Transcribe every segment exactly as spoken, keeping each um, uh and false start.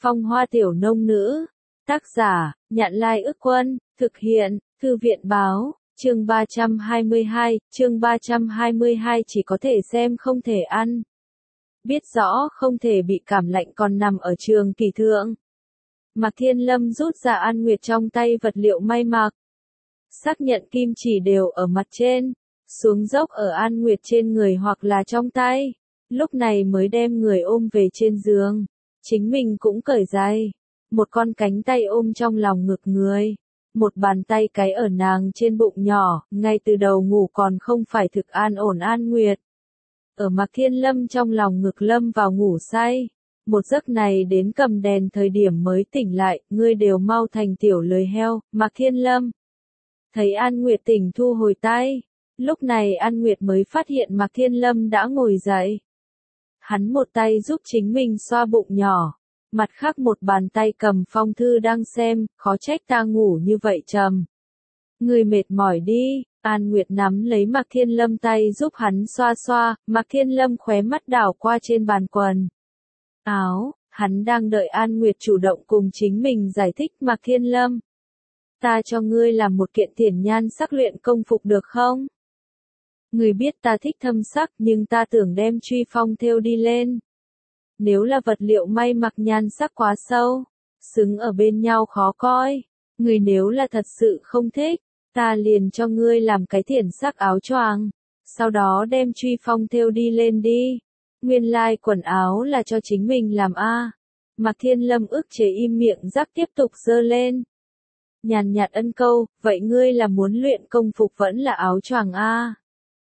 Phong hoa tiểu nông nữ. Tác giả, Nhạn Lai Ức Quân, thực hiện, Thư viện Báo, chương ba trăm hai mươi hai, chương ba trăm hai mươi hai chỉ có thể xem không thể ăn. Biết rõ không thể bị cảm lạnh còn nằm ở trường kỳ thượng. Mạc Thiên Lâm rút ra An Nguyệt trong tay vật liệu may mặc. Xác nhận kim chỉ đều ở mặt trên, xuống dốc ở An Nguyệt trên người hoặc là trong tay. Lúc này mới đem người ôm về trên giường. Chính mình cũng cởi giày. Một con cánh tay ôm trong lòng ngực người. Một bàn tay cái ở nàng trên bụng nhỏ, ngay từ đầu ngủ còn không phải thực an ổn An Nguyệt. Ở Mạc Thiên Lâm trong lòng ngực lâm vào ngủ say. Một giấc này đến cầm đèn thời điểm mới tỉnh lại, ngươi đều mau thành tiểu lười heo, Mạc Thiên Lâm. Thấy An Nguyệt tỉnh thu hồi tay. Lúc này An Nguyệt mới phát hiện Mạc Thiên Lâm đã ngồi dậy. Hắn một tay giúp chính mình xoa bụng nhỏ. Mặt khác một bàn tay cầm phong thư đang xem, khó trách ta ngủ như vậy trầm. Người mệt mỏi đi, An Nguyệt nắm lấy Mạc Thiên Lâm tay giúp hắn xoa xoa, Mạc Thiên Lâm khóe mắt đảo qua trên bàn quần áo, hắn đang đợi An Nguyệt chủ động cùng chính mình giải thích. Mạc Thiên Lâm, ta cho ngươi làm một kiện tiền nhan sắc luyện công phục được không? Ngươi biết ta thích thâm sắc nhưng ta tưởng đem truy phong thêu đi lên. Nếu là vật liệu may mặc nhan sắc quá sâu, xứng ở bên nhau khó coi. Ngươi nếu là thật sự không thích, ta liền cho ngươi làm cái thiển sắc áo choàng, sau đó đem truy phong thêu đi lên đi. Nguyên lai like quần áo là cho chính mình làm a. À. Mạc Thiên Lâm ức chế im miệng rắc tiếp tục giơ lên. Nhàn nhạt ân câu, vậy ngươi là muốn luyện công phục vẫn là áo choàng a? À.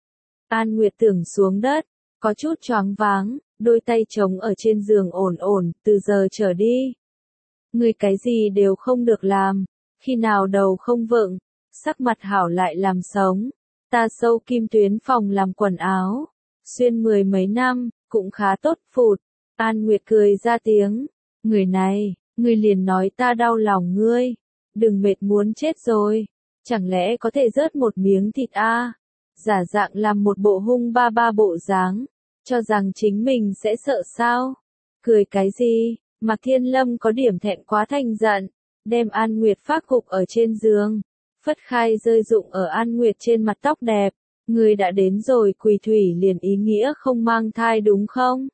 An Nguyệt tưởng xuống đất, có chút choáng váng, đôi tay trống ở trên giường ổn ổn, từ giờ trở đi. Ngươi cái gì đều không được làm, khi nào đầu không vựng, sắc mặt hảo lại làm sống. Ta sâu kim tuyến phòng làm quần áo, xuyên mười mấy năm, cũng khá tốt phụt. An Nguyệt cười ra tiếng, người này, ngươi liền nói ta đau lòng ngươi, đừng mệt muốn chết rồi, chẳng lẽ có thể rớt một miếng thịt a? À? Giả dạng làm một bộ hung ba ba bộ dáng, cho rằng chính mình sẽ sợ sao? Cười cái gì? Mạc Thiên Lâm có điểm thẹn quá thành giận, đem An Nguyệt phát gục ở trên giường, phất khai rơi rụng ở An Nguyệt trên mặt tóc đẹp. Ngươi đã đến rồi quỳ thủy liền ý nghĩa không mang thai đúng không?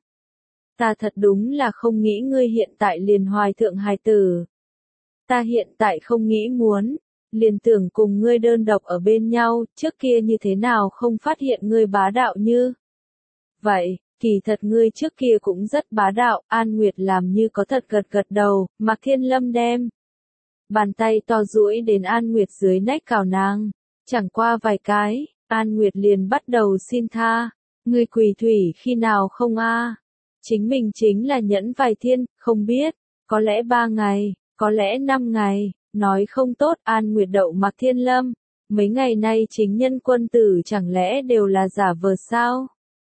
Ta thật đúng là không nghĩ ngươi hiện tại liền hoài thượng hài tử. Ta hiện tại không nghĩ muốn, liền tưởng cùng ngươi đơn độc ở bên nhau, trước kia như thế nào không phát hiện ngươi bá đạo như. Vậy, kỳ thật ngươi trước kia cũng rất bá đạo, An Nguyệt làm như có thật gật gật đầu, Mạc Thiên Lâm đem. Bàn tay to duỗi đến An Nguyệt dưới nách cào nàng, chẳng qua vài cái. An Nguyệt liền bắt đầu xin tha, ngươi quỳ thủy khi nào không a? À? Chính mình chính là nhẫn vài thiên, không biết, có lẽ ba ngày, có lẽ năm ngày, nói không tốt. An Nguyệt đậu Mạc Thiên Lâm, mấy ngày nay chính nhân quân tử chẳng lẽ đều là giả vờ sao?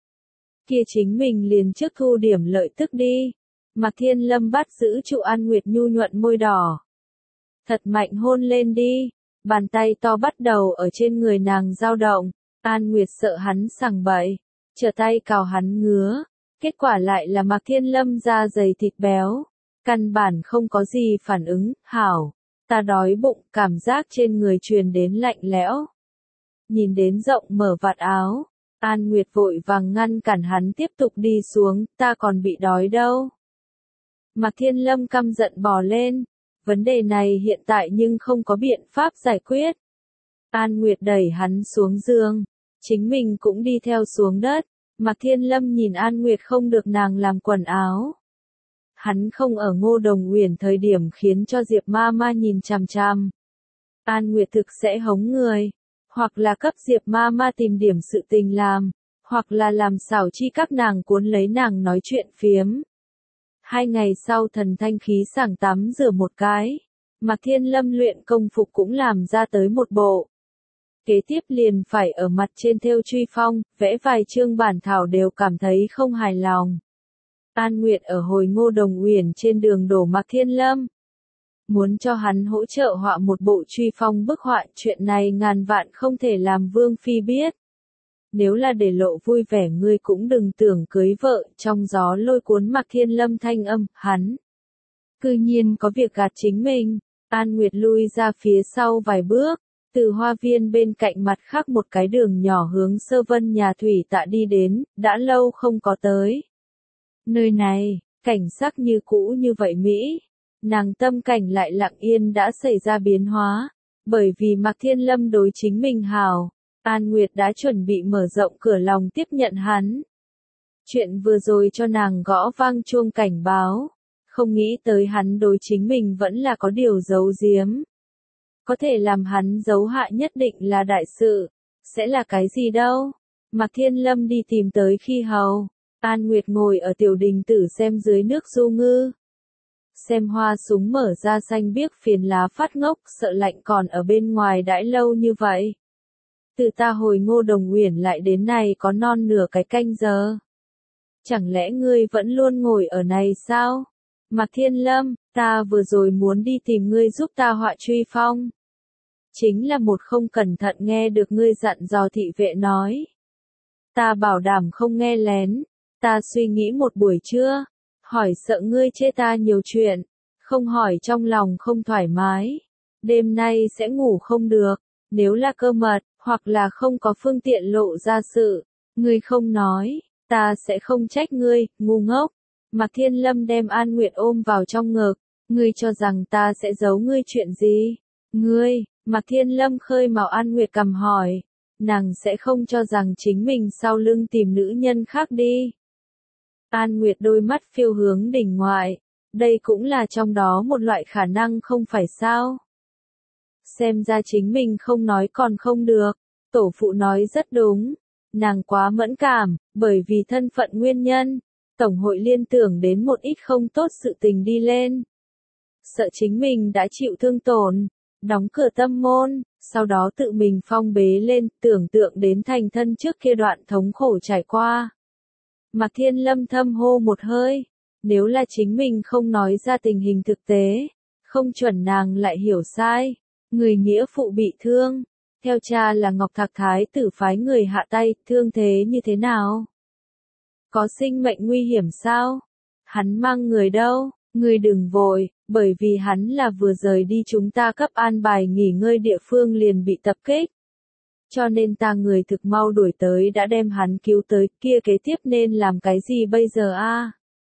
Kia chính mình liền trước thu điểm lợi tức đi. Mạc Thiên Lâm bắt giữ trụ An Nguyệt nhu nhuận môi đỏ, thật mạnh hôn lên đi. Bàn tay to bắt đầu ở trên người nàng dao động, An Nguyệt sợ hắn sằng bậy, trở tay cào hắn ngứa, kết quả lại là Mạc Thiên Lâm da dày thịt béo, căn bản không có gì phản ứng. Hảo, ta đói bụng, cảm giác trên người truyền đến lạnh lẽo. Nhìn đến rộng mở vạt áo, An Nguyệt vội vàng ngăn cản hắn tiếp tục đi xuống, ta còn bị đói đâu. Mạc Thiên Lâm căm giận bò lên. Vấn đề này hiện tại nhưng không có biện pháp giải quyết. An Nguyệt đẩy hắn xuống giường, chính mình cũng đi theo xuống đất. Mạc Thiên Lâm nhìn An Nguyệt không được nàng làm quần áo. Hắn không ở Ngô Đồng Uyển thời điểm khiến cho Diệp Ma Ma nhìn chằm chằm. An Nguyệt thực sẽ hống người, hoặc là cấp Diệp Ma Ma tìm điểm sự tình làm, hoặc là làm xảo chi các nàng cuốn lấy nàng nói chuyện phiếm. Hai ngày sau thần thanh khí sảng tắm rửa một cái, Mạc Thiên Lâm luyện công phục cũng làm ra tới một bộ. Kế tiếp liền phải ở mặt trên thêu truy phong, vẽ vài chương bản thảo đều cảm thấy không hài lòng. An Nguyệt ở hồi Ngô Đồng Uyển trên đường đổ Mạc Thiên Lâm, muốn cho hắn hỗ trợ họa một bộ truy phong bức họa. Chuyện này ngàn vạn không thể làm Vương Phi biết. Nếu là để lộ vui vẻ ngươi cũng đừng tưởng cưới vợ. Trong gió lôi cuốn Mạc Thiên Lâm thanh âm, hắn cư nhiên có việc gạt chính mình. An Nguyệt lui ra phía sau vài bước, từ hoa viên bên cạnh mặt khác một cái đường nhỏ hướng Sơ Vân nhà Thủy Tạ đi đến, đã lâu không có tới. Nơi này, cảnh sắc như cũ như vậy Mỹ, nàng tâm cảnh lại lặng yên đã xảy ra biến hóa, bởi vì Mạc Thiên Lâm đối chính mình hảo, An Nguyệt đã chuẩn bị mở rộng cửa lòng tiếp nhận hắn. Chuyện vừa rồi cho nàng gõ vang chuông cảnh báo, không nghĩ tới hắn đối chính mình vẫn là có điều giấu giếm. Có thể làm hắn giấu hạ nhất định là đại sự, sẽ là cái gì đâu. Mạc Thiên Lâm đi tìm tới khi hầu, An Nguyệt ngồi ở tiểu đình tử xem dưới nước du ngư. Xem hoa súng mở ra xanh biếc phiền lá phát ngốc, sợ lạnh còn ở bên ngoài đãi lâu như vậy. Từ ta hồi Ngô Đồng Uyển lại đến này có non nửa cái canh giờ. Chẳng lẽ ngươi vẫn luôn ngồi ở này sao? Mạc Thiên Lâm, ta vừa rồi muốn đi tìm ngươi giúp ta họa truy phong. Chính là một không cẩn thận nghe được ngươi dặn dò thị vệ nói. Ta bảo đảm không nghe lén, ta suy nghĩ một buổi trưa, hỏi sợ ngươi chê ta nhiều chuyện, không hỏi trong lòng không thoải mái. Đêm nay sẽ ngủ không được, nếu là cơ mật, hoặc là không có phương tiện lộ ra sự, ngươi không nói, ta sẽ không trách ngươi, ngu ngốc. Mạc Thiên Lâm đem An Nguyệt ôm vào trong ngực, ngươi cho rằng ta sẽ giấu ngươi chuyện gì? Ngươi, Mạc Thiên Lâm khơi mào An Nguyệt cầm hỏi, nàng sẽ không cho rằng chính mình sau lưng tìm nữ nhân khác đi. An Nguyệt đôi mắt phiêu hướng đỉnh ngoại, đây cũng là trong đó một loại khả năng không phải sao? Xem ra chính mình không nói còn không được, tổ phụ nói rất đúng, nàng quá mẫn cảm, bởi vì thân phận nguyên nhân. Tổng hội liên tưởng đến một ít không tốt sự tình đi lên. Sợ chính mình đã chịu thương tổn, đóng cửa tâm môn, sau đó tự mình phong bế lên, tưởng tượng đến thành thân trước kia đoạn thống khổ trải qua. Mạc Thiên Lâm thâm hô một hơi, nếu là chính mình không nói ra tình hình thực tế, không chuẩn nàng lại hiểu sai, người nghĩa phụ bị thương, theo cha là Ngọc Thạc Thái tử phái người hạ tay, thương thế như thế nào? Có sinh mệnh nguy hiểm sao? Hắn mang người đâu? Người đừng vội, bởi vì hắn là vừa rời đi chúng ta cấp an bài nghỉ ngơi địa phương liền bị tập kích. Cho nên ta người thực mau đuổi tới đã đem hắn cứu tới, kia kế tiếp nên làm cái gì bây giờ a? À?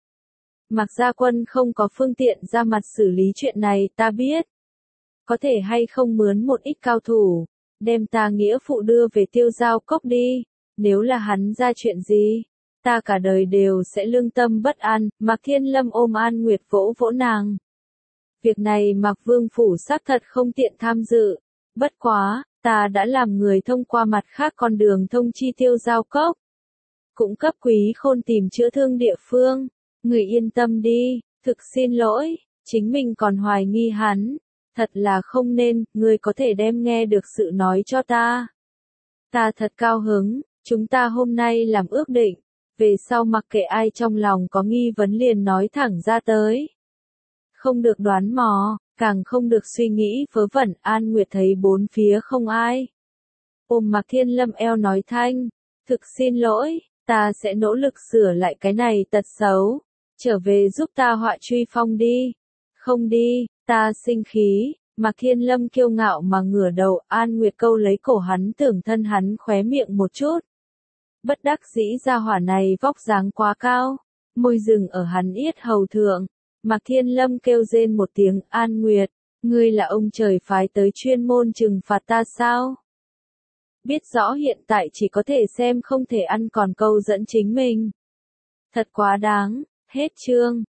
Mạc Gia Quân không có phương tiện ra mặt xử lý chuyện này, ta biết. Có thể hay không mướn một ít cao thủ, đem ta nghĩa phụ đưa về Tiêu Giao Cốc đi, nếu là hắn ra chuyện gì? Ta cả đời đều sẽ lương tâm bất an. Mạc Thiên Lâm ôm An Nguyệt vỗ vỗ nàng. Việc này Mạc Vương Phủ xác thật không tiện tham dự. Bất quá, ta đã làm người thông qua mặt khác con đường thông chi Tiêu Giao Cốc. Cũng cấp Quý Khôn tìm chữa thương địa phương. Người yên tâm đi, thực xin lỗi, chính mình còn hoài nghi hắn. Thật là không nên, người có thể đem nghe được sự nói cho ta. Ta thật cao hứng, chúng ta hôm nay làm ước định. Về sau mặc kệ ai trong lòng có nghi vấn liền nói thẳng ra tới. Không được đoán mò, càng không được suy nghĩ vớ vẩn. An Nguyệt thấy bốn phía không ai. Ôm Mạc Thiên Lâm eo nói thanh, thực xin lỗi, ta sẽ nỗ lực sửa lại cái này tật xấu. Trở về giúp ta họa truy phong đi. Không đi, ta sinh khí. Mạc Thiên Lâm kiêu ngạo mà ngửa đầu. An Nguyệt câu lấy cổ hắn tưởng thân hắn khóe miệng một chút. Bất đắc dĩ gia hỏa này vóc dáng quá cao, môi dừng ở hắn yết hầu thượng. Mạc Thiên Lâm kêu rên một tiếng, An Nguyệt, ngươi là ông trời phái tới chuyên môn trừng phạt ta sao? Biết rõ hiện tại chỉ có thể xem không thể ăn còn câu dẫn chính mình. Thật quá đáng, hết chương.